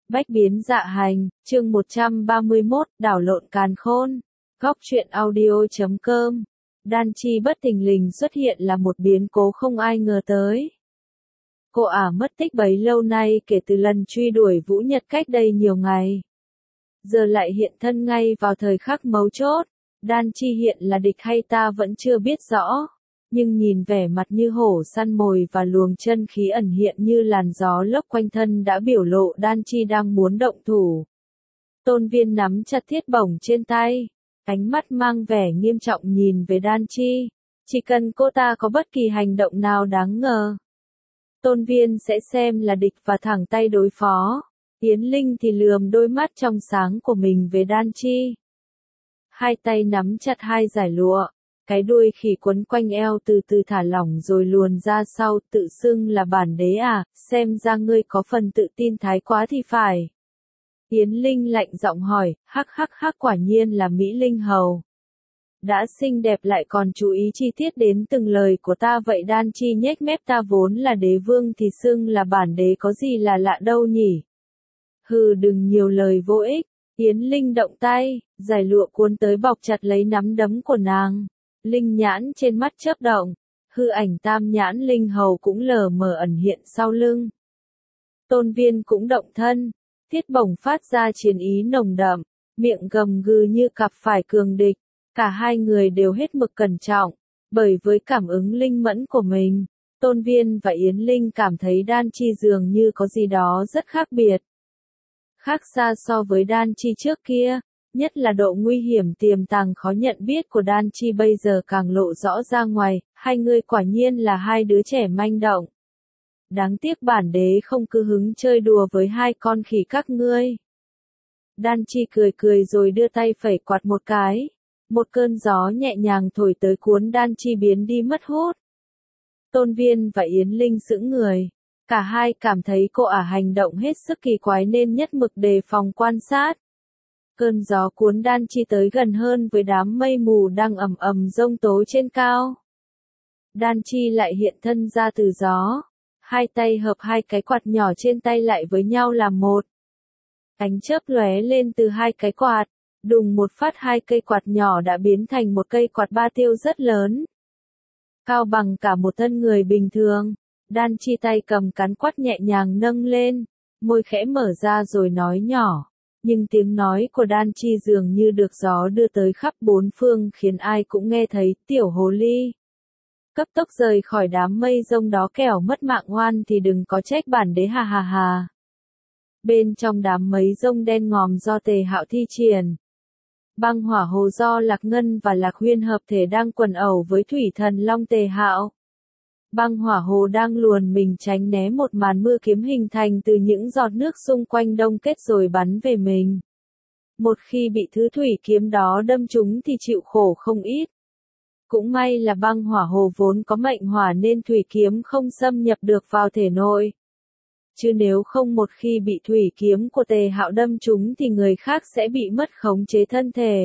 Bách biến dạ hành, chương 131, đảo lộn càn khôn. Góc truyện audio.com. Đan Chi bất thình lình xuất hiện là một biến cố không ai ngờ tới. Cô ả mất tích bấy lâu nay kể từ lần truy đuổi Vũ Nhật cách đây nhiều ngày. Giờ lại hiện thân ngay vào thời khắc mấu chốt. Đan Chi hiện là địch hay ta vẫn chưa biết rõ. Nhưng nhìn vẻ mặt như hổ săn mồi và luồng chân khí ẩn hiện như làn gió lốc quanh thân đã biểu lộ Đan Chi đang muốn động thủ. Tôn Viên nắm chặt thiết bổng trên tay, ánh mắt mang vẻ nghiêm trọng nhìn về Đan Chi. Chỉ cần cô ta có bất kỳ hành động nào đáng ngờ, Tôn Viên sẽ xem là địch và thẳng tay đối phó. Yến Linh thì lườm đôi mắt trong sáng của mình về Đan Chi. Hai tay nắm chặt hai dải lụa. Cái đuôi khỉ quấn quanh eo từ từ thả lỏng rồi luồn ra sau, tự xưng là bản đế à, xem ra ngươi có phần tự tin thái quá thì phải. Yến Linh lạnh giọng hỏi, hắc quả nhiên là Mỹ Linh hầu. Đã xinh đẹp lại còn chú ý chi tiết đến từng lời của ta vậy. Đan Chi nhếch mép, ta vốn là đế vương thì xưng là bản đế có gì là lạ đâu nhỉ. Hừ, đừng nhiều lời vô ích. Yến Linh động tay, dải lụa cuốn tới bọc chặt lấy nắm đấm của nàng. Linh nhãn trên mắt chớp động, hư ảnh tam nhãn linh hầu cũng lờ mờ ẩn hiện sau lưng. Tôn Viên cũng động thân, thiết bổng phát ra chiến ý nồng đậm, miệng gầm gừ như cặp phải cường địch. Cả hai người đều hết mực cẩn trọng, bởi với cảm ứng linh mẫn của mình, Tôn Viên và Yến Linh cảm thấy Đan Chi dường như có gì đó rất khác biệt. Khác xa so với Đan Chi trước kia. Nhất là độ nguy hiểm tiềm tàng khó nhận biết của Đan Chi bây giờ càng lộ rõ ra ngoài, hai người quả nhiên là hai đứa trẻ manh động. Đáng tiếc bản đế không cứ hứng chơi đùa với hai con khỉ các ngươi. Đan Chi cười rồi đưa tay phẩy quạt một cái. Một cơn gió nhẹ nhàng thổi tới cuốn Đan Chi biến đi mất hút. Tôn Viên và Yến Linh sững người. Cả hai cảm thấy cô ả hành động hết sức kỳ quái nên nhất mực đề phòng quan sát. Cơn gió cuốn Đan Chi tới gần hơn với đám mây mù đang ầm ầm giông tố trên cao. Đan Chi lại hiện thân ra từ gió. Hai tay hợp hai cái quạt nhỏ trên tay lại với nhau làm một. Ánh chớp lóe lên từ hai cái quạt. Đùng một phát hai cây quạt nhỏ đã biến thành một cây quạt ba tiêu rất lớn. Cao bằng cả một thân người bình thường. Đan Chi tay cầm cán quạt nhẹ nhàng nâng lên. Môi khẽ mở ra rồi nói nhỏ. Nhưng tiếng nói của Đan Chi dường như được gió đưa tới khắp bốn phương khiến ai cũng nghe thấy. Tiểu hồ ly, cấp tốc rời khỏi đám mây rông đó kẻo mất mạng oan thì đừng có trách bản đế hà. Bên trong đám mây rông đen ngòm do Tề Hạo thi triển, băng hỏa hồ do Lạc Ngân và Lạc Huyên hợp thể đang quần ẩu với thủy thần long Tề Hạo. Băng hỏa hồ đang luồn mình tránh né một màn mưa kiếm hình thành từ những giọt nước xung quanh đông kết rồi bắn về mình. Một khi bị thứ thủy kiếm đó đâm trúng thì chịu khổ không ít. Cũng may là băng hỏa hồ vốn có mệnh hỏa nên thủy kiếm không xâm nhập được vào thể nội. Chứ nếu không một khi bị thủy kiếm của Tề Hạo đâm trúng thì người khác sẽ bị mất khống chế thân thể.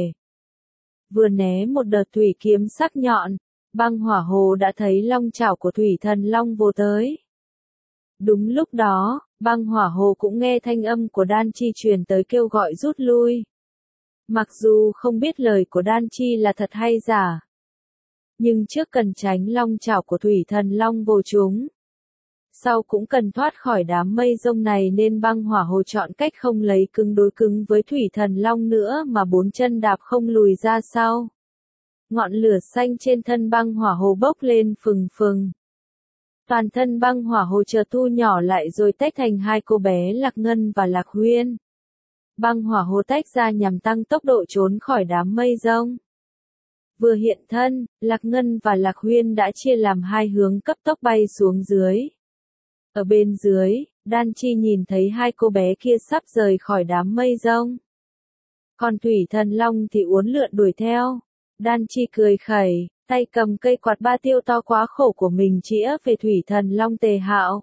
Vừa né một đợt thủy kiếm sắc nhọn, băng hỏa hồ đã thấy long chảo của thủy thần long vồ tới. Đúng lúc đó, băng hỏa hồ cũng nghe thanh âm của Đan Chi truyền tới kêu gọi rút lui. Mặc dù không biết lời của Đan Chi là thật hay giả, nhưng trước cần tránh long chảo của thủy thần long vồ chúng, sau cũng cần thoát khỏi đám mây rông này nên băng hỏa hồ chọn cách không lấy cứng đối cứng với thủy thần long nữa mà bốn chân đạp không lùi ra sau. Ngọn lửa xanh trên thân băng hỏa hồ bốc lên phừng phừng. Toàn thân băng hỏa hồ chợt thu nhỏ lại rồi tách thành hai cô bé Lạc Ngân và Lạc Huyên. Băng hỏa hồ tách ra nhằm tăng tốc độ trốn khỏi đám mây rông. Vừa hiện thân, Lạc Ngân và Lạc Huyên đã chia làm hai hướng cấp tốc bay xuống dưới. Ở bên dưới, Đan Chi nhìn thấy hai cô bé kia sắp rời khỏi đám mây rông. Còn thủy thần long thì uốn lượn đuổi theo. Đan Chi cười khẩy, tay cầm cây quạt ba tiêu to quá khổ của mình chĩa về thủy thần long Tề Hạo.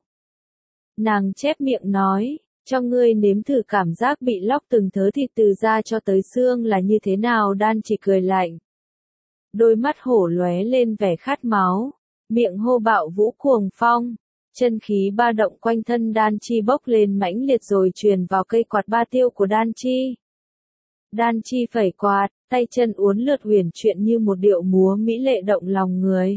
Nàng chép miệng nói, cho ngươi nếm thử cảm giác bị lóc từng thớ thịt từ da cho tới xương là như thế nào. Đan Chi cười lạnh. Đôi mắt hổ lóe lên vẻ khát máu, miệng hô bạo vũ cuồng phong. Chân khí ba động quanh thân Đan Chi bốc lên mãnh liệt rồi truyền vào cây quạt ba tiêu của Đan Chi. Đan Chi phẩy quạt, tay chân uốn lượn huyền chuyển như một điệu múa mỹ lệ động lòng người.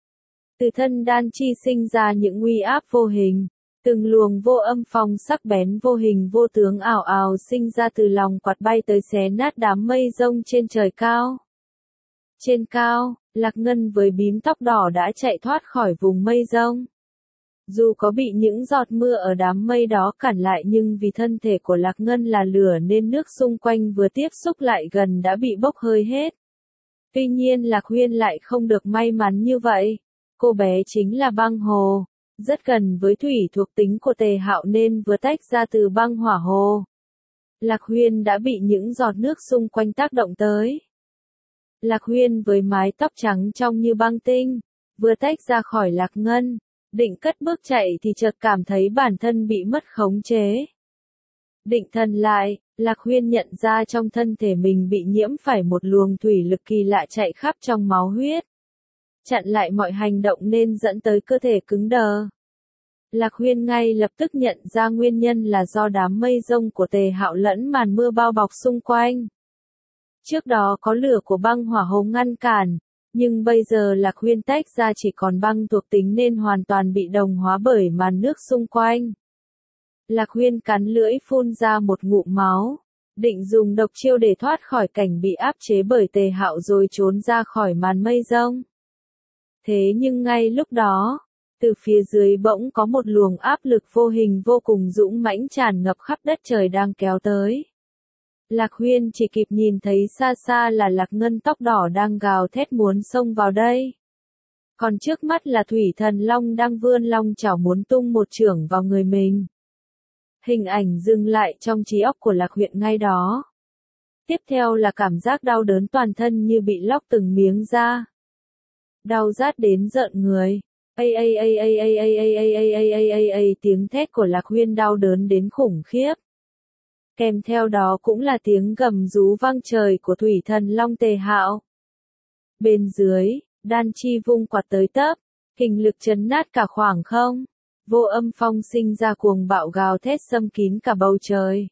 Từ thân Đan Chi sinh ra những uy áp vô hình, từng luồng vô âm phong sắc bén vô hình vô tướng ảo ảo sinh ra từ lòng quạt bay tới xé nát đám mây rông trên trời cao. Trên cao, Lạc Ngân với bím tóc đỏ đã chạy thoát khỏi vùng mây rông. Dù có bị những giọt mưa ở đám mây đó cản lại nhưng vì thân thể của Lạc Ngân là lửa nên nước xung quanh vừa tiếp xúc lại gần đã bị bốc hơi hết. Tuy nhiên Lạc Huyên lại không được may mắn như vậy. Cô bé chính là băng hồ, rất gần với thủy thuộc tính của Tề Hạo nên vừa tách ra từ băng hỏa hồ. Lạc Huyên đã bị những giọt nước xung quanh tác động tới. Lạc Huyên với mái tóc trắng trong như băng tinh, vừa tách ra khỏi Lạc Ngân, định cất bước chạy thì chợt cảm thấy bản thân bị mất khống chế. Định thần lại, Lạc Huyên nhận ra trong thân thể mình bị nhiễm phải một luồng thủy lực kỳ lạ chạy khắp trong máu huyết. Chặn lại mọi hành động nên dẫn tới cơ thể cứng đờ. Lạc Huyên ngay lập tức nhận ra nguyên nhân là do đám mây rông của Tề Hạo lẫn màn mưa bao bọc xung quanh. Trước đó có lửa của băng hỏa hồ ngăn cản, nhưng bây giờ Lạc Huyên tách ra chỉ còn băng thuộc tính nên hoàn toàn bị đồng hóa bởi màn nước xung quanh. Lạc Huyên cắn lưỡi phun ra một ngụm máu, định dùng độc chiêu để thoát khỏi cảnh bị áp chế bởi Tề Hạo rồi trốn ra khỏi màn mây rông. Thế nhưng ngay lúc đó, từ phía dưới bỗng có một luồng áp lực vô hình vô cùng dũng mãnh tràn ngập khắp đất trời đang kéo tới. Lạc Huyên chỉ kịp nhìn thấy xa xa là Lạc Ngân tóc đỏ đang gào thét muốn xông vào đây. Còn trước mắt là Thủy Thần Long đang vươn long chảo muốn tung một chưởng vào người mình. Hình ảnh dừng lại trong trí óc của Lạc Huyên ngay đó. Tiếp theo là cảm giác đau đớn toàn thân như bị lóc từng miếng da. Đau rát đến rợn người. Tiếng thét của Lạc Huyên đau đớn đến khủng khiếp. Kèm theo đó cũng là tiếng gầm rú vang trời của Thủy Thần Long Tề Hạo. Bên dưới, Đan Chi vung quạt tới tấp, kình lực chấn nát cả khoảng không. Vô âm phong sinh ra cuồng bạo gào thét xâm kín cả bầu trời.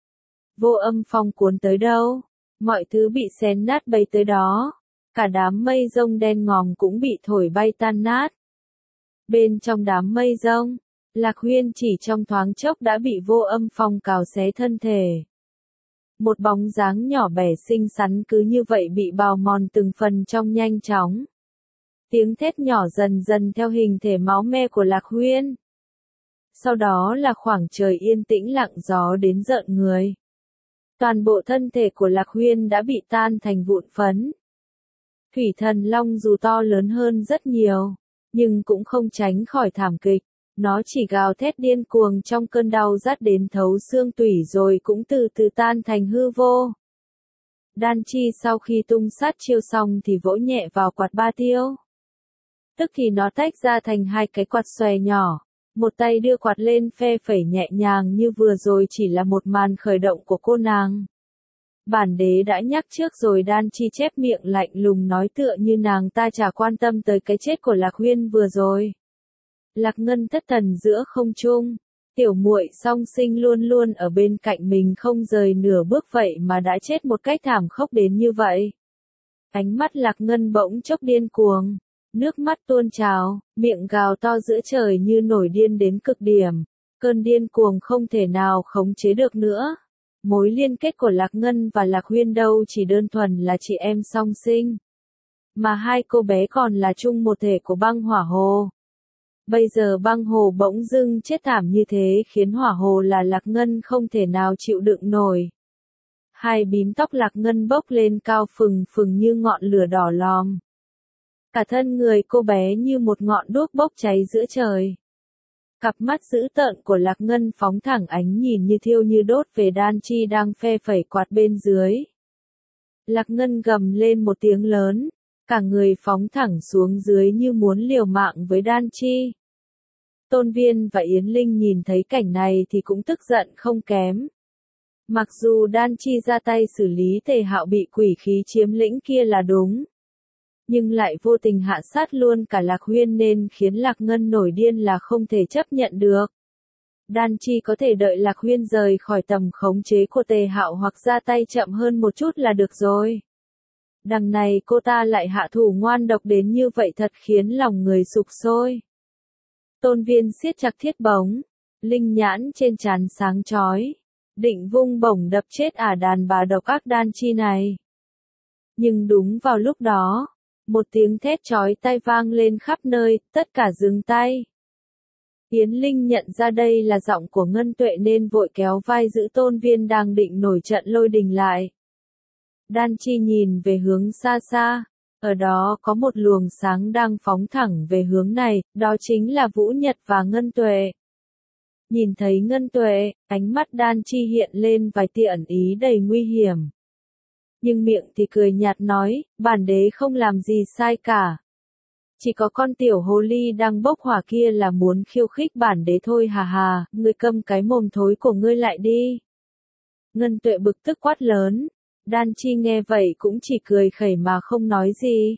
Vô âm phong cuốn tới đâu, mọi thứ bị xé nát bay tới đó. Cả đám mây rông đen ngòm cũng bị thổi bay tan nát. Bên trong đám mây rông, Lạc Huyên chỉ trong thoáng chốc đã bị vô âm phong cào xé thân thể. Một bóng dáng nhỏ bé xinh xắn cứ như vậy bị bào mòn từng phần trong nhanh chóng. Tiếng thét nhỏ dần dần theo hình thể máu me của Lạc Huyên. Sau đó là khoảng trời yên tĩnh lặng gió đến rợn người. Toàn bộ thân thể của Lạc Huyên đã bị tan thành vụn phấn. Thủy Thần Long dù to lớn hơn rất nhiều, nhưng cũng không tránh khỏi thảm kịch. Nó chỉ gào thét điên cuồng trong cơn đau rát đến thấu xương tủy rồi cũng từ từ tan thành hư vô. Đan Chi sau khi tung sát chiêu xong thì vỗ nhẹ vào quạt ba tiêu. Tức thì nó tách ra thành hai cái quạt xòe nhỏ. Một tay đưa quạt lên phe phẩy nhẹ nhàng như vừa rồi chỉ là một màn khởi động của cô nàng. Bản đế đã nhắc trước rồi. Đan Chi chép miệng lạnh lùng nói tựa như nàng ta chả quan tâm tới cái chết của Lạc Huyên vừa rồi. Lạc Ngân thất thần giữa không trung, tiểu muội song sinh luôn luôn ở bên cạnh mình không rời nửa bước vậy mà đã chết một cách thảm khốc đến như vậy. Ánh mắt Lạc Ngân bỗng chốc điên cuồng, nước mắt tuôn trào, miệng gào to giữa trời như nổi điên đến cực điểm, cơn điên cuồng không thể nào khống chế được nữa. Mối liên kết của Lạc Ngân và Lạc Huyên đâu chỉ đơn thuần là chị em song sinh, mà hai cô bé còn là chung một thể của băng hỏa hồ. Bây giờ băng hồ bỗng dưng chết thảm như thế khiến hỏa hồ là Lạc Ngân không thể nào chịu đựng nổi. Hai bím tóc Lạc Ngân bốc lên cao phừng phừng như ngọn lửa đỏ lòm. Cả thân người cô bé như một ngọn đuốc bốc cháy giữa trời. Cặp mắt dữ tợn của Lạc Ngân phóng thẳng ánh nhìn như thiêu như đốt về Đan Chi đang phe phẩy quạt bên dưới. Lạc Ngân gầm lên một tiếng lớn, cả người phóng thẳng xuống dưới như muốn liều mạng với Đan Chi. Tôn Viên và Yến Linh nhìn thấy cảnh này thì cũng tức giận không kém. Mặc dù Đan Chi ra tay xử lý Tề Hạo bị quỷ khí chiếm lĩnh kia là đúng, nhưng lại vô tình hạ sát luôn cả Lạc Huyên nên khiến Lạc Ngân nổi điên là không thể chấp nhận được. Đan Chi có thể đợi Lạc Huyên rời khỏi tầm khống chế của Tề Hạo hoặc ra tay chậm hơn một chút là được rồi. Đằng này cô ta lại hạ thủ ngoan độc đến như vậy thật khiến lòng người sục sôi. Tôn Viên siết chặt thiết bổng, linh nhãn trên trán sáng chói, định vung bổng đập chết đàn bà độc ác Đan Chi này. Nhưng đúng vào lúc đó, một tiếng thét chói tai vang lên khắp nơi, tất cả dừng tay. Yến Linh nhận ra đây là giọng của Ngân Tuệ nên vội kéo vai giữ Tôn Viên đang định nổi trận lôi đình lại. Đan Chi nhìn về hướng xa xa, ở đó có một luồng sáng đang phóng thẳng về hướng này, đó chính là Vũ Nhật và Ngân Tuệ. Nhìn thấy Ngân Tuệ, ánh mắt Đan Chi hiện lên vài tia ẩn ý đầy nguy hiểm. Nhưng miệng thì cười nhạt nói, bản đế không làm gì sai cả. Chỉ có con tiểu hồ ly đang bốc hỏa kia là muốn khiêu khích bản đế thôi hà hà, ngươi câm cái mồm thối của ngươi lại đi. Ngân Tuệ bực tức quát lớn, Đan Chi nghe vậy cũng chỉ cười khẩy mà không nói gì.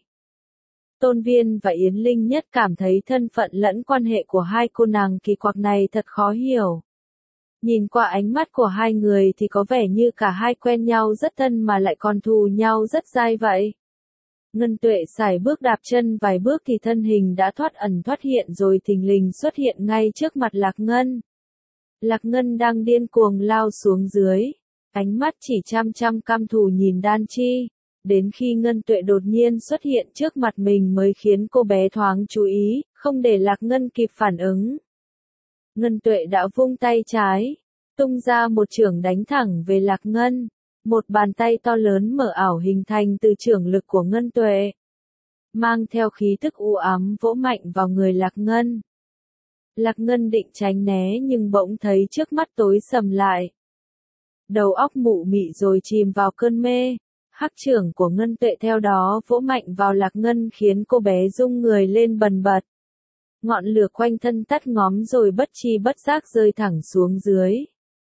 Tôn Viên và Yến Linh nhất cảm thấy thân phận lẫn quan hệ của hai cô nàng kỳ quặc này thật khó hiểu. Nhìn qua ánh mắt của hai người thì có vẻ như cả hai quen nhau rất thân mà lại còn thù nhau rất dai vậy. Ngân Tuệ sải bước đạp chân vài bước thì thân hình đã thoát ẩn thoát hiện rồi thình lình xuất hiện ngay trước mặt Lạc Ngân. Lạc Ngân đang điên cuồng lao xuống dưới, ánh mắt chỉ chăm chăm căm thù nhìn Đan Chi, đến khi Ngân Tuệ đột nhiên xuất hiện trước mặt mình mới khiến cô bé thoáng chú ý, không để Lạc Ngân kịp phản ứng. Ngân Tuệ đã vung tay trái, tung ra một chưởng đánh thẳng về Lạc Ngân. Một bàn tay to lớn mở ảo hình thành từ chưởng lực của Ngân Tuệ, mang theo khí tức u ám vỗ mạnh vào người Lạc Ngân. Lạc Ngân định tránh né nhưng bỗng thấy trước mắt tối sầm lại. Đầu óc mụ mị rồi chìm vào cơn mê. Hắc chưởng của Ngân Tuệ theo đó vỗ mạnh vào Lạc Ngân khiến cô bé rung người lên bần bật. Ngọn lửa quanh thân tắt ngóm rồi bất chi bất giác rơi thẳng xuống dưới.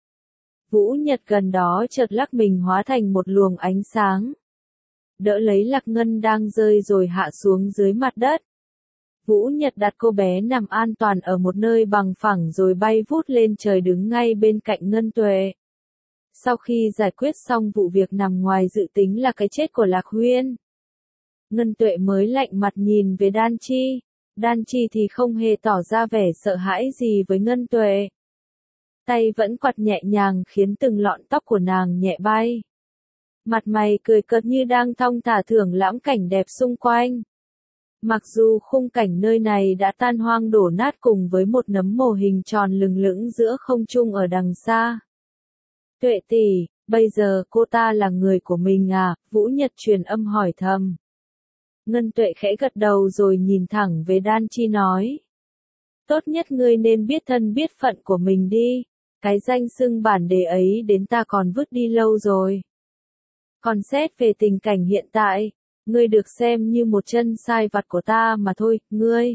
Vũ Nhật gần đó chợt lắc mình hóa thành một luồng ánh sáng. Đỡ lấy Lạc Ngân đang rơi rồi hạ xuống dưới mặt đất. Vũ Nhật đặt cô bé nằm an toàn ở một nơi bằng phẳng rồi bay vút lên trời đứng ngay bên cạnh Ngân Tuệ. Sau khi giải quyết xong vụ việc nằm ngoài dự tính là cái chết của Lạc Huyên, Ngân Tuệ mới lạnh mặt nhìn về Đan Chi. Đan Chi thì không hề tỏ ra vẻ sợ hãi gì với Ngân Tuệ. Tay vẫn quạt nhẹ nhàng khiến từng lọn tóc của nàng nhẹ bay. Mặt mày cười cợt như đang thong thả thưởng lãm cảnh đẹp xung quanh. Mặc dù khung cảnh nơi này đã tan hoang đổ nát cùng với một nấm mồ hình tròn lừng lững giữa không trung ở đằng xa. Tuệ tỷ, bây giờ cô ta là người của mình à? Vũ Nhật truyền âm hỏi thầm. Ngân Tuệ khẽ gật đầu rồi nhìn thẳng về Đan Chi nói. Tốt nhất ngươi nên biết thân biết phận của mình đi. Cái danh xưng bản đế ấy đến ta còn vứt đi lâu rồi. Còn xét về tình cảnh hiện tại, ngươi được xem như một chân sai vặt của ta mà thôi, ngươi.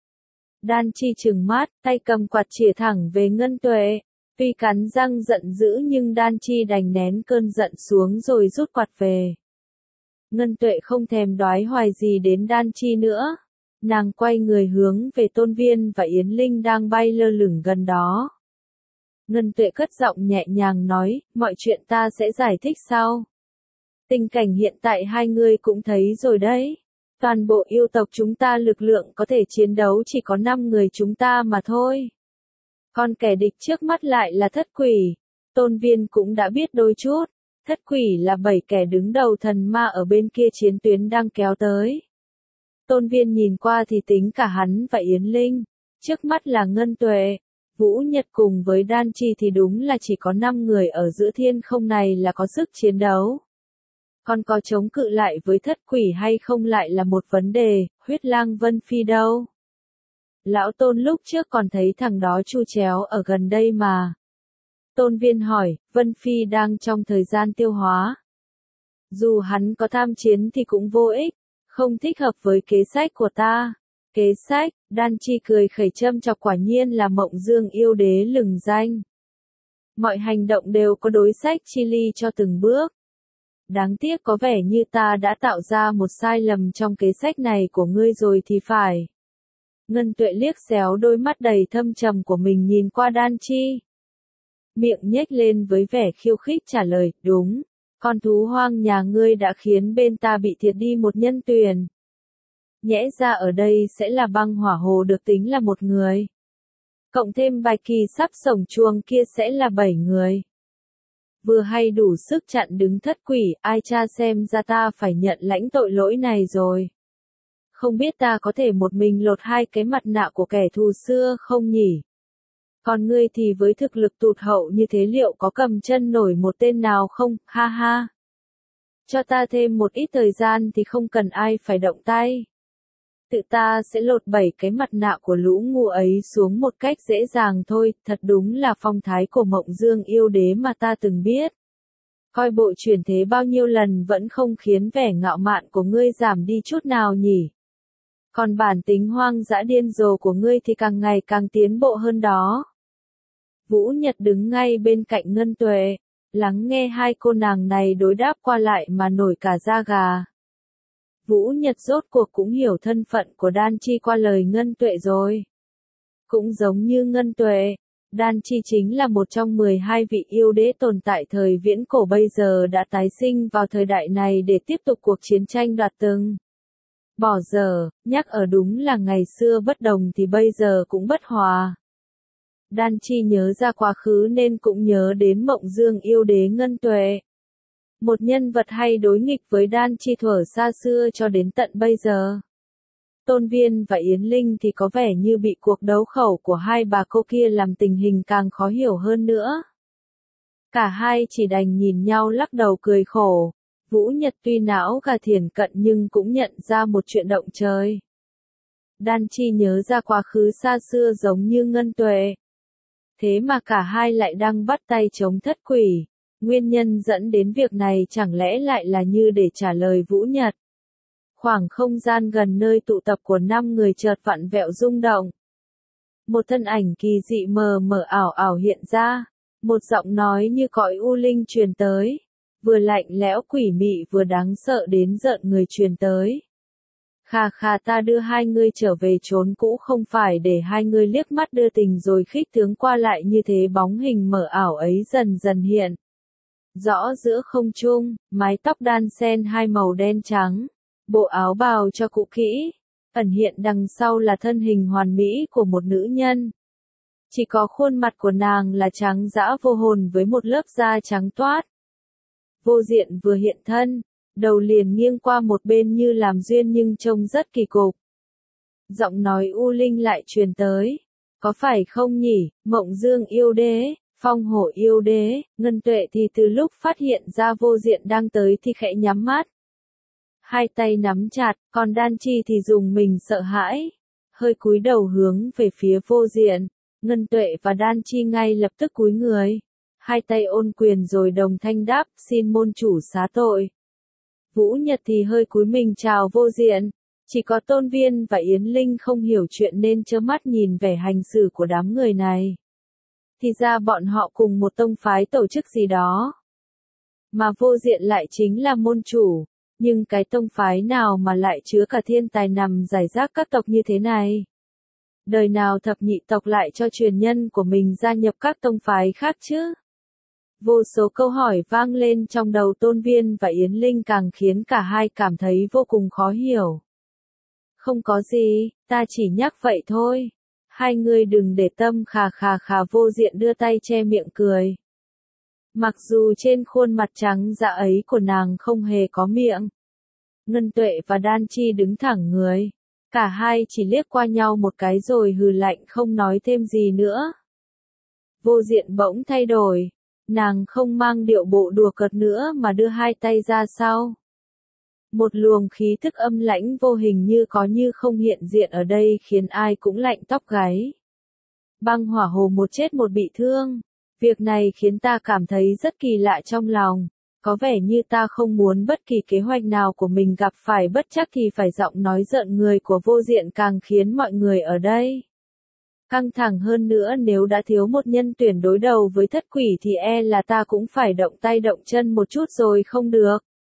Đan Chi trừng mắt, tay cầm quạt chĩa thẳng về Ngân Tuệ. Tuy cắn răng giận dữ nhưng Đan Chi đành nén cơn giận xuống rồi rút quạt về. Ngân Tuệ không thèm đoái hoài gì đến Đan Chi nữa. Nàng quay người hướng về Tôn Viên và Yến Linh đang bay lơ lửng gần đó. Ngân Tuệ cất giọng nhẹ nhàng nói, mọi chuyện ta sẽ giải thích sau. Tình cảnh hiện tại hai người cũng thấy rồi đấy. Toàn bộ yêu tộc chúng ta lực lượng có thể chiến đấu chỉ có 5 người chúng ta mà thôi. Còn kẻ địch trước mắt lại là Thất Quỷ. Tôn Viên cũng đã biết đôi chút. Thất Quỷ là 7 kẻ đứng đầu thần ma ở bên kia chiến tuyến đang kéo tới. Tôn Viên nhìn qua thì tính cả hắn và Yến Linh. Trước mắt là Ngân Tuệ, Vũ Nhật cùng với Đan Chi thì đúng là chỉ có 5 người ở giữa thiên không này là có sức chiến đấu. Còn có chống cự lại với Thất Quỷ hay không lại là một vấn đề, Huyết Lang Vân Phi đâu? Lão Tôn lúc trước còn thấy thằng đó chu chéo ở gần đây mà. Tôn Viên hỏi, Vân Phi đang trong thời gian tiêu hóa. Dù hắn có tham chiến thì cũng vô ích, không thích hợp với kế sách của ta. Kế sách, Đan Chi cười khẩy châm chọc quả nhiên là Mộng Dương yêu đế lừng danh. Mọi hành động đều có đối sách chi ly cho từng bước. Đáng tiếc có vẻ như ta đã tạo ra một sai lầm trong kế sách này của ngươi rồi thì phải. Ngân Tuệ liếc xéo đôi mắt đầy thâm trầm của mình nhìn qua Đan Chi. Miệng nhếch lên với vẻ khiêu khích trả lời, đúng, con thú hoang nhà ngươi đã khiến bên ta bị thiệt đi một nhân tuyển. Nhẽ ra ở đây sẽ là băng hỏa hồ được tính là một người. Cộng thêm Bạch Kỳ sắp sổng chuông kia sẽ là 7 người. Vừa hay đủ sức chặn đứng thất quỷ, ai cha xem ra ta phải nhận lãnh tội lỗi này rồi. Không biết ta có thể một mình lột 2 cái mặt nạ của kẻ thù xưa không nhỉ? Còn ngươi thì với thực lực tụt hậu như thế liệu có cầm chân nổi một tên nào không, ha ha. Cho ta thêm một ít thời gian thì không cần ai phải động tay. Tự ta sẽ lột 7 cái mặt nạ của lũ ngu ấy xuống một cách dễ dàng thôi, thật đúng là phong thái của Mộng Dương yêu đế mà ta từng biết. Coi bộ chuyển thế bao nhiêu lần vẫn không khiến vẻ ngạo mạn của ngươi giảm đi chút nào nhỉ. Còn bản tính hoang dã điên rồ của ngươi thì càng ngày càng tiến bộ hơn đó. Vũ Nhật đứng ngay bên cạnh Ngân Tuệ, lắng nghe hai cô nàng này đối đáp qua lại mà nổi cả da gà. Vũ Nhật rốt cuộc cũng hiểu thân phận của Đan Chi qua lời Ngân Tuệ rồi. Cũng giống như Ngân Tuệ, Đan Chi chính là một trong 12 vị yêu đế tồn tại thời viễn cổ bây giờ đã tái sinh vào thời đại này để tiếp tục cuộc chiến tranh đoạt từng. Bỏ giờ, nhắc ở đúng là ngày xưa bất đồng thì bây giờ cũng bất hòa. Đan Chi nhớ ra quá khứ nên cũng nhớ đến Mộng Dương yêu đế Ngân Tuệ. Một nhân vật hay đối nghịch với Đan Chi thuở xa xưa cho đến tận bây giờ. Tôn Viên và Yến Linh thì có vẻ như bị cuộc đấu khẩu của hai bà cô kia làm tình hình càng khó hiểu hơn nữa. Cả hai chỉ đành nhìn nhau lắc đầu cười khổ. Vũ Nhật tuy não gà thiển cận nhưng cũng nhận ra một chuyện động trời. Đan Chi nhớ ra quá khứ xa xưa giống như Ngân Tuệ. Thế mà cả hai lại đang bắt tay chống thất quỷ. Nguyên nhân dẫn đến việc này chẳng lẽ lại là như để trả lời Vũ Nhật. Khoảng không gian gần nơi tụ tập của 5 người chợt vặn vẹo rung động. Một thân ảnh kỳ dị mờ mờ ảo ảo hiện ra. Một giọng nói như cõi u linh truyền tới. Vừa lạnh lẽo quỷ mị vừa đáng sợ đến giận người truyền tới. Khà khà, ta đưa hai ngươi trở về chốn cũ không phải để hai ngươi liếc mắt đưa tình rồi khích tướng qua lại như thế. Bóng hình mờ ảo ấy dần dần hiện rõ giữa không trung, mái tóc đan xen hai màu đen trắng, bộ áo bào cho cũ kỹ, ẩn hiện đằng sau là thân hình hoàn mỹ của một nữ nhân. Chỉ có khuôn mặt của nàng là trắng dã vô hồn với một lớp da trắng toát. Vô Diện vừa hiện thân, đầu liền nghiêng qua một bên như làm duyên nhưng trông rất kỳ cục. Giọng nói u linh lại truyền tới, có phải không nhỉ, Mộng Dương yêu đế, Phong Hổ yêu đế. Ngân Tuệ thì từ lúc phát hiện ra Vô Diện đang tới thì khẽ nhắm mắt. Hai tay nắm chặt, còn Đan Chi thì dùng mình sợ hãi, hơi cúi đầu hướng về phía Vô Diện. Ngân Tuệ và Đan Chi ngay lập tức cúi người, hai tay ôn quyền rồi đồng thanh đáp, xin môn chủ xá tội. Vũ Nhật thì hơi cúi mình chào Vô Diện, chỉ có Tôn Viên và Yến Linh không hiểu chuyện nên trơ mắt nhìn vẻ hành xử của đám người này. Thì ra bọn họ cùng một tông phái tổ chức gì đó. Mà Vô Diện lại chính là môn chủ, nhưng cái tông phái nào mà lại chứa cả thiên tài nằm rải rác các tộc như thế này. Đời nào thập nhị tộc lại cho truyền nhân của mình gia nhập các tông phái khác chứ? Vô số câu hỏi vang lên trong đầu Tôn Viên và Yến Linh càng khiến cả hai cảm thấy vô cùng khó hiểu. Không có gì, ta chỉ nhắc vậy thôi. Hai người đừng để tâm, khà khà khà. Vô Diện đưa tay che miệng cười. Mặc dù trên khuôn mặt trắng dã ấy của nàng không hề có miệng. Ngân Tuệ và Đan Chi đứng thẳng người. Cả hai chỉ liếc qua nhau một cái rồi hừ lạnh không nói thêm gì nữa. Vô Diện bỗng thay đổi. Nàng không mang điệu bộ đùa cợt nữa mà đưa hai tay ra sau. Một luồng khí thức âm lãnh vô hình như có như không hiện diện ở đây khiến ai cũng lạnh tóc gáy. Băng hỏa hồ một chết một bị thương. Việc này khiến ta cảm thấy rất kỳ lạ trong lòng. Có vẻ như ta không muốn bất kỳ kế hoạch nào của mình gặp phải bất trắc thì phải giọng nói giận người của Vô Diện càng khiến mọi người ở đây căng thẳng hơn nữa. Nếu đã thiếu một nhân tuyển đối đầu với thất quỷ thì e là ta cũng phải động tay động chân một chút rồi không được.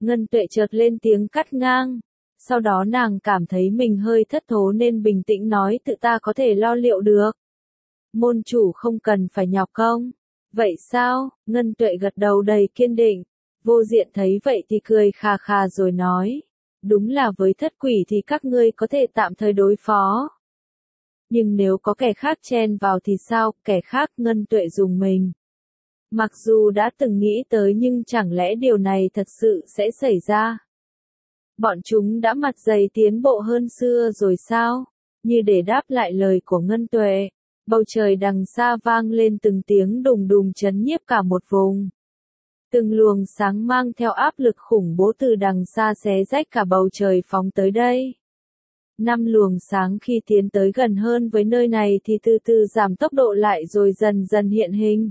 Ngân Tuệ chợt lên tiếng cắt ngang. Sau đó nàng cảm thấy mình hơi thất thố nên bình tĩnh nói tự ta có thể lo liệu được. Môn chủ không cần phải nhọc công. Vậy sao? Ngân Tuệ gật đầu đầy kiên định. Vô Diện thấy vậy thì cười khà khà rồi nói. Đúng là với thất quỷ thì các ngươi có thể tạm thời đối phó. Nhưng nếu có kẻ khác chen vào thì sao? Kẻ khác? Ngân Tuệ dùng mình. Mặc dù đã từng nghĩ tới nhưng chẳng lẽ điều này thật sự sẽ xảy ra? Bọn chúng đã mặt dày tiến bộ hơn xưa rồi sao? Như để đáp lại lời của Ngân Tuệ, bầu trời đằng xa vang lên từng tiếng đùng đùng chấn nhiếp cả một vùng. Từng luồng sáng mang theo áp lực khủng bố từ đằng xa xé rách cả bầu trời phóng tới đây. 5 luồng sáng khi tiến tới gần hơn với nơi này thì từ từ giảm tốc độ lại rồi dần dần hiện hình.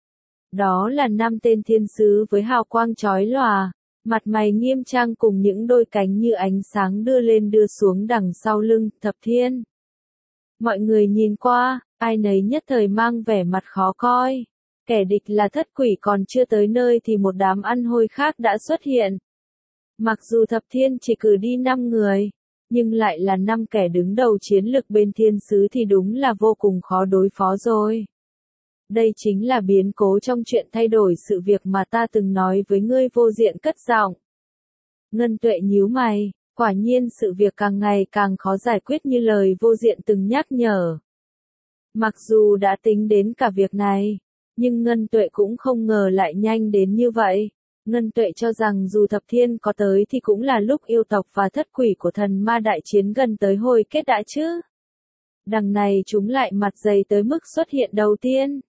Đó là 5 tên thiên sứ với hào quang chói lòa, mặt mày nghiêm trang cùng những đôi cánh như ánh sáng đưa lên đưa xuống đằng sau lưng Thập Thiên. Mọi người nhìn qua, ai nấy nhất thời mang vẻ mặt khó coi. Kẻ địch là thất quỷ còn chưa tới nơi thì một đám ăn hôi khác đã xuất hiện. Mặc dù Thập Thiên chỉ cử đi 5 người, nhưng lại là 5 kẻ đứng đầu chiến lực bên thiên sứ thì đúng là vô cùng khó đối phó rồi. Đây chính là biến cố trong chuyện thay đổi sự việc mà ta từng nói với ngươi. Vô Diện cất giọng. Ngân Tuệ nhíu mày, quả nhiên sự việc càng ngày càng khó giải quyết như lời Vô Diện từng nhắc nhở. Mặc dù đã tính đến cả việc này, nhưng Ngân Tuệ cũng không ngờ lại nhanh đến như vậy. Ngân Tuệ cho rằng dù Thập Thiên có tới thì cũng là lúc yêu tộc và thất quỷ của thần ma đại chiến gần tới hồi kết đã chứ. Đằng này chúng lại mặt dày tới mức xuất hiện đầu tiên.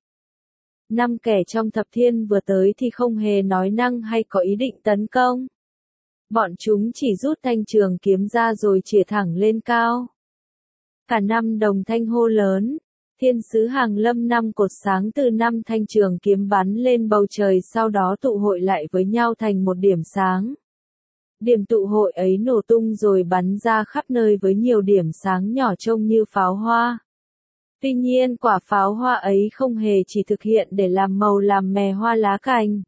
5 kẻ trong Thập Thiên vừa tới thì không hề nói năng hay có ý định tấn công. Bọn chúng chỉ rút thanh trường kiếm ra rồi chĩa thẳng lên cao. Cả 5 đồng thanh hô lớn. Thiên sứ hàng lâm 5 cột sáng từ 5 thanh trường kiếm bắn lên bầu trời sau đó tụ hội lại với nhau thành một điểm sáng. Điểm tụ hội ấy nổ tung rồi bắn ra khắp nơi với nhiều điểm sáng nhỏ trông như pháo hoa. Tuy nhiên quả pháo hoa ấy không hề chỉ thực hiện để làm màu làm mè hoa lá cành,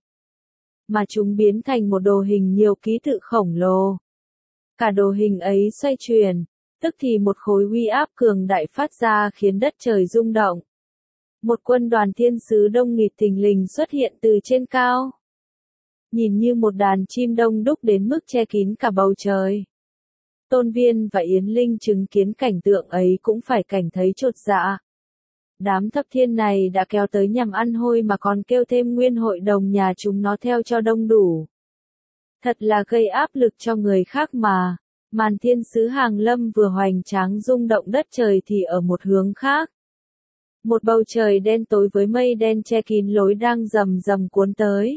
mà chúng biến thành một đồ hình nhiều ký tự khổng lồ. Cả đồ hình ấy xoay chuyển, tức thì một khối uy áp cường đại phát ra khiến đất trời rung động. Một quân đoàn thiên sứ đông nghịt thình lình xuất hiện từ trên cao. Nhìn như một đàn chim đông đúc đến mức che kín cả bầu trời. Tôn Viên và Yến Linh chứng kiến cảnh tượng ấy cũng phải cảnh thấy chột dạ. Đám Thập Thiên này đã kéo tới nhằm ăn hôi mà còn kêu thêm nguyên hội đồng nhà chúng nó theo cho đông đủ. Thật là gây áp lực cho người khác mà. Màn thiên sứ hàng lâm vừa hoành tráng rung động đất trời thì ở một hướng khác. Một bầu trời đen tối với mây đen che kín lối đang rầm rầm cuốn tới.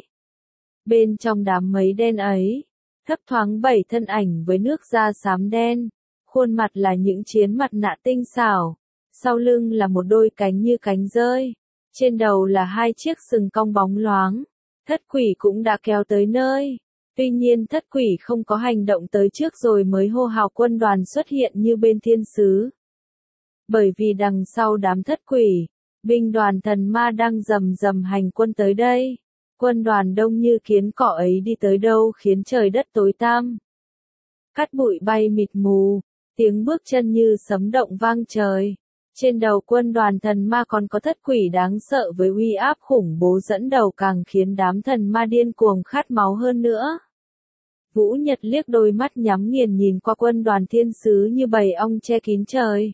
Bên trong đám mây đen ấy, thấp thoáng 7 thân ảnh với nước da xám đen, khuôn mặt là những chiến mặt nạ tinh xảo, sau lưng là một đôi cánh như cánh dơi, trên đầu là 2 chiếc sừng cong bóng loáng. Thất quỷ cũng đã kéo tới nơi. Tuy nhiên thất quỷ không có hành động tới trước rồi mới hô hào quân đoàn xuất hiện như bên thiên sứ. Bởi vì đằng sau đám thất quỷ, binh đoàn thần ma đang rầm rầm hành quân tới đây. Quân đoàn đông như kiến cỏ ấy đi tới đâu khiến trời đất tối tăm. Cát bụi bay mịt mù, tiếng bước chân như sấm động vang trời. Trên đầu quân đoàn thần ma còn có thất quỷ đáng sợ với uy áp khủng bố dẫn đầu càng khiến đám thần ma điên cuồng khát máu hơn nữa. Vũ Nhật liếc đôi mắt nhắm nghiền nhìn qua quân đoàn thiên sứ như bầy ong che kín trời.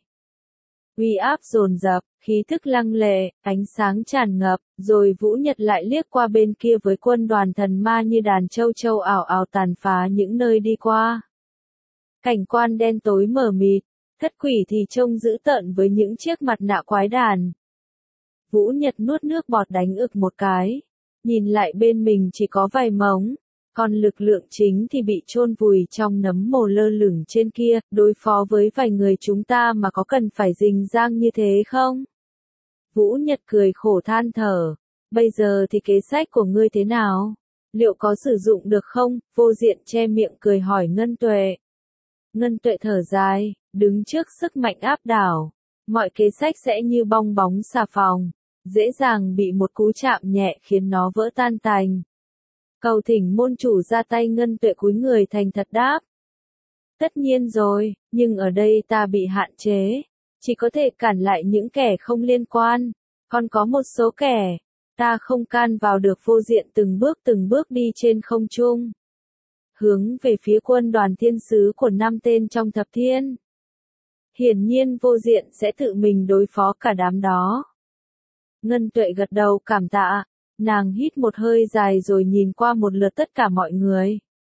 Uy áp dồn dập, khí thức lăng lệ, ánh sáng tràn ngập, rồi Vũ Nhật lại liếc qua bên kia với quân đoàn thần ma như đàn châu châu ảo ảo tàn phá những nơi đi qua. Cảnh quan đen tối mờ mịt, thất quỷ thì trông dữ tợn với những chiếc mặt nạ quái đản. Vũ Nhật nuốt nước bọt đánh ực một cái, nhìn lại bên mình chỉ có vài mống. Còn lực lượng chính thì bị chôn vùi trong nấm mồ lơ lửng trên kia, đối phó với vài người chúng ta mà có cần phải rình rang như thế không? Vũ Nhật cười khổ than thở, bây giờ thì kế sách của ngươi thế nào? Liệu có sử dụng được không? Vô Diện che miệng cười hỏi Ngân Tuệ. Ngân Tuệ thở dài, đứng trước sức mạnh áp đảo, mọi kế sách sẽ như bong bóng xà phòng, dễ dàng bị một cú chạm nhẹ khiến nó vỡ tan tành. Cầu thỉnh môn chủ ra tay. Ngân Tuệ cúi người thành thật đáp. Tất nhiên rồi, nhưng ở đây ta bị hạn chế. Chỉ có thể cản lại những kẻ không liên quan. Còn có một số kẻ, ta không can vào được. Vô Diện từng bước đi trên không trung. Hướng về phía quân đoàn thiên sứ của 5 tên trong thập thiên. Hiển nhiên Vô Diện sẽ tự mình đối phó cả đám đó. Ngân Tuệ gật đầu cảm tạ. Nàng hít một hơi dài rồi nhìn qua một lượt tất cả mọi người.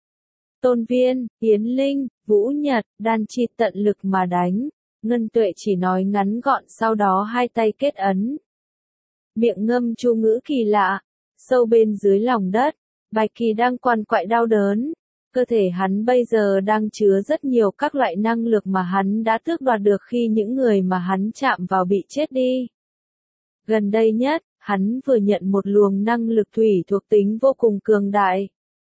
Tôn Viên, Yến Linh, Vũ Nhật, Đan Chi tận lực mà đánh. Ngân Tuệ chỉ nói ngắn gọn, sau đó hai tay kết ấn. Miệng ngâm chú ngữ kỳ lạ. Sâu bên dưới lòng đất, Bạch Kỳ đang quằn quại đau đớn. Cơ thể hắn bây giờ đang chứa rất nhiều các loại năng lực mà hắn đã tước đoạt được khi những người mà hắn chạm vào bị chết đi. Gần đây nhất, hắn vừa nhận một luồng năng lực thủy thuộc tính vô cùng cường đại.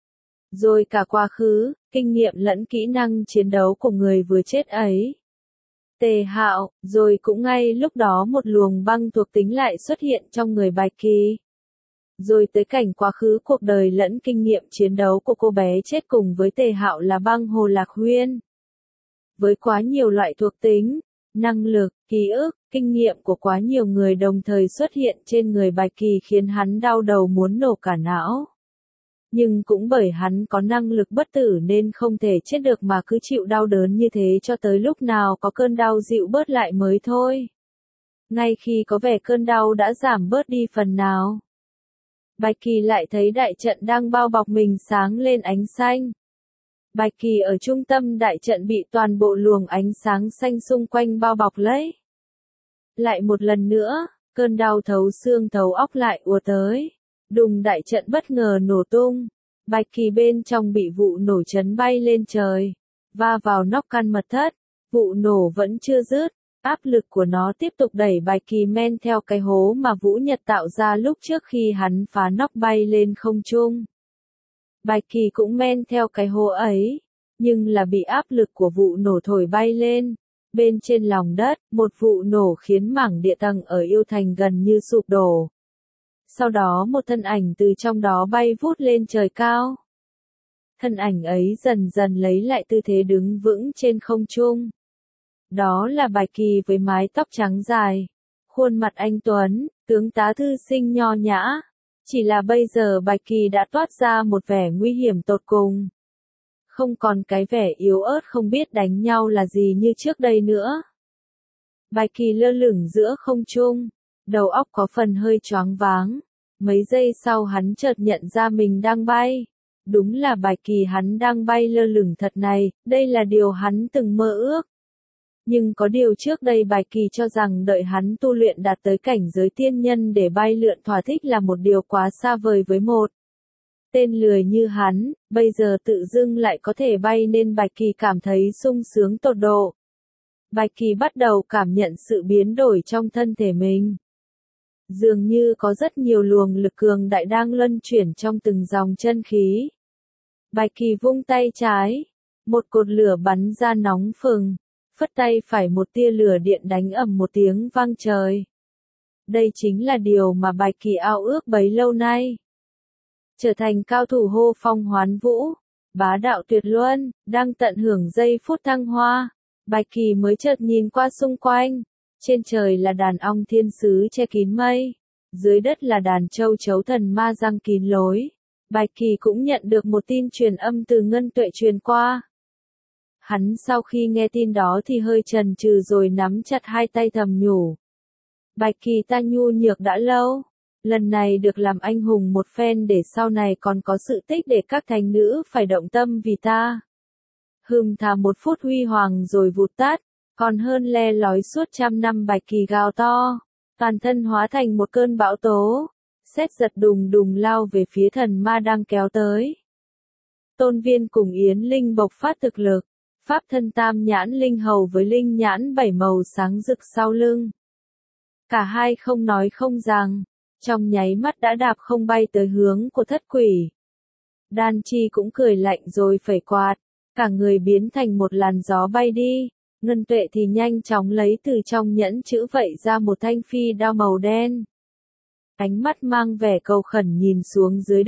Rồi cả quá khứ, kinh nghiệm lẫn kỹ năng chiến đấu của người vừa chết ấy. Tề Hạo, rồi cũng ngay lúc đó một luồng băng thuộc tính lại xuất hiện trong người Bạch Kỳ. Rồi tới cảnh quá khứ cuộc đời lẫn kinh nghiệm chiến đấu của cô bé chết cùng với Tề Hạo là băng Hồ Lạc Huyên. Với quá nhiều loại thuộc tính, năng lực, ký ức, kinh nghiệm của quá nhiều người đồng thời xuất hiện trên người Bạch Kỳ khiến hắn đau đầu muốn nổ cả não. Nhưng cũng bởi hắn có năng lực bất tử nên không thể chết được mà cứ chịu đau đớn như thế cho tới lúc nào có cơn đau dịu bớt lại mới thôi. Ngay khi có vẻ cơn đau đã giảm bớt đi phần nào, Bạch Kỳ lại thấy đại trận đang bao bọc mình sáng lên ánh xanh. Bạch Kỳ ở trung tâm đại trận bị toàn bộ luồng ánh sáng xanh xung quanh bao bọc lấy. Lại một lần nữa, cơn đau thấu xương thấu óc lại ùa tới. Đùng, đại trận bất ngờ nổ tung. Bạch Kỳ bên trong bị vụ nổ chấn bay lên trời. Va vào nóc căn mật thất. Vụ nổ vẫn chưa dứt. Áp lực của nó tiếp tục đẩy Bạch Kỳ men theo cái hố mà Vũ Nhật tạo ra lúc trước khi hắn phá nóc bay lên không trung. Bạch Kỳ cũng men theo cái hố ấy, nhưng là bị áp lực của vụ nổ thổi bay lên. Bên trên lòng đất, một vụ nổ khiến mảng địa tầng ở Yêu Thành gần như sụp đổ. Sau đó một thân ảnh từ trong đó bay vút lên trời cao. Thân ảnh ấy dần dần lấy lại tư thế đứng vững trên không trung. Đó là Bạch Kỳ với mái tóc trắng dài, khuôn mặt anh tuấn, tướng tá thư sinh nho nhã. Chỉ là bây giờ Bạch Kỳ đã toát ra một vẻ nguy hiểm tột cùng. Không còn cái vẻ yếu ớt không biết đánh nhau là gì như trước đây nữa. Bạch Kỳ lơ lửng giữa không trung, đầu óc có phần hơi choáng váng. Mấy giây sau hắn chợt nhận ra mình đang bay. Đúng là Bạch Kỳ, hắn đang bay lơ lửng thật này, đây là điều hắn từng mơ ước. Nhưng có điều trước đây Bạch Kỳ cho rằng đợi hắn tu luyện đạt tới cảnh giới tiên nhân để bay lượn thỏa thích là một điều quá xa vời với một tên lười như hắn, bây giờ tự dưng lại có thể bay nên Bạch Kỳ cảm thấy sung sướng tột độ. Bạch Kỳ bắt đầu cảm nhận sự biến đổi trong thân thể mình. Dường như có rất nhiều luồng lực cường đại đang luân chuyển trong từng dòng chân khí. Bạch Kỳ vung tay trái, một cột lửa bắn ra nóng phừng. Phất tay phải, một tia lửa điện đánh ầm một tiếng vang trời. Đây chính là điều mà Bạch Kỳ ao ước bấy lâu nay. Trở thành cao thủ hô phong hoán vũ, bá đạo tuyệt luân, đang tận hưởng giây phút thăng hoa. Bạch Kỳ mới chợt nhìn qua xung quanh. Trên trời là đàn ong thiên sứ che kín mây. Dưới đất là đàn châu chấu thần ma răng kín lối. Bạch Kỳ cũng nhận được một tin truyền âm từ Ngân Tuệ truyền qua. Hắn sau khi nghe tin đó thì hơi chần chừ rồi nắm chặt hai tay thầm nhủ. Bạch Kỳ, ta nhu nhược đã lâu. Lần này được làm anh hùng một phen để sau này còn có sự tích để các thánh nữ phải động tâm vì ta. Thà một phút huy hoàng rồi vụt tắt, còn hơn le lói suốt 100 năm. Bạch Kỳ gào to, toàn thân hóa thành một cơn bão tố, sét giật đùng đùng lao về phía thần ma đang kéo tới. Tôn Viên cùng Yến Linh bộc phát thực lực, pháp thân tam nhãn linh hầu với linh nhãn 7 màu sáng rực sau lưng. Cả hai không nói không rằng, trong nháy mắt đã đạp không bay tới hướng của thất quỷ. Đan Chi cũng cười lạnh rồi phẩy quạt, cả người biến thành một làn gió bay đi. Ngân Tuệ thì nhanh chóng lấy từ trong nhẫn chữ vậy ra một thanh phi đao màu đen. Ánh mắt mang vẻ cầu khẩn nhìn xuống dưới đất,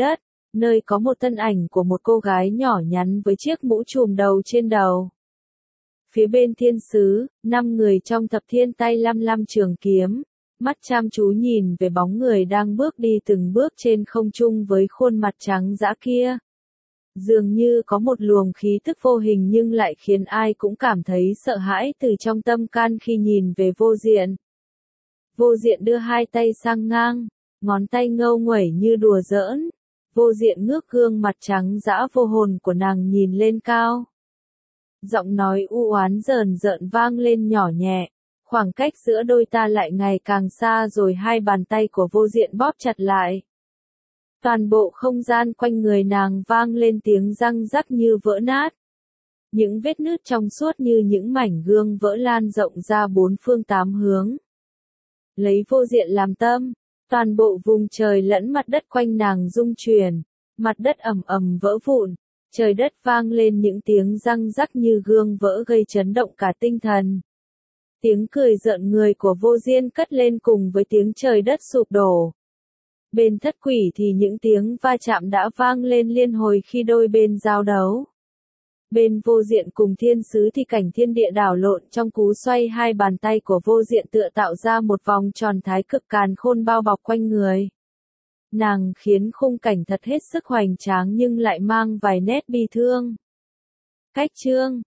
nơi có một thân ảnh của một cô gái nhỏ nhắn với chiếc mũ trùm đầu trên đầu. Phía bên thiên sứ, 5 người trong thập thiên tay lăm lăm trường kiếm, mắt chăm chú nhìn về bóng người đang bước đi từng bước trên không trung với khuôn mặt trắng dã kia. Dường như có một luồng khí tức vô hình nhưng lại khiến ai cũng cảm thấy sợ hãi từ trong tâm can khi nhìn về Vô Diện. Vô Diện đưa hai tay sang ngang, ngón tay ngâu nguẩy như đùa giỡn. Vô Diện ngước gương mặt trắng dã vô hồn của nàng nhìn lên cao. Giọng nói u oán rờn rợn vang lên nhỏ nhẹ, khoảng cách giữa đôi ta lại ngày càng xa rồi hai bàn tay của Vô Diện bóp chặt lại. Toàn bộ không gian quanh người nàng vang lên tiếng răng rắc như vỡ nát. Những vết nứt trong suốt như những mảnh gương vỡ lan rộng ra bốn phương tám hướng. Lấy Vô Diện làm tâm, toàn bộ vùng trời lẫn mặt đất quanh nàng rung chuyển, mặt đất ầm ầm vỡ vụn, trời đất vang lên những tiếng răng rắc như gương vỡ gây chấn động cả tinh thần. Tiếng cười rợn người của Vô Diên cất lên cùng với tiếng trời đất sụp đổ. Bên thất quỷ thì những tiếng va chạm đã vang lên liên hồi khi đôi bên giao đấu. Bên Vô Diện cùng thiên sứ thì cảnh thiên địa đảo lộn trong cú xoay hai bàn tay của Vô Diện tựa tạo ra một vòng tròn thái cực càn khôn bao bọc quanh người. Nàng khiến khung cảnh thật hết sức hoành tráng nhưng lại mang vài nét bi thương. Cách chương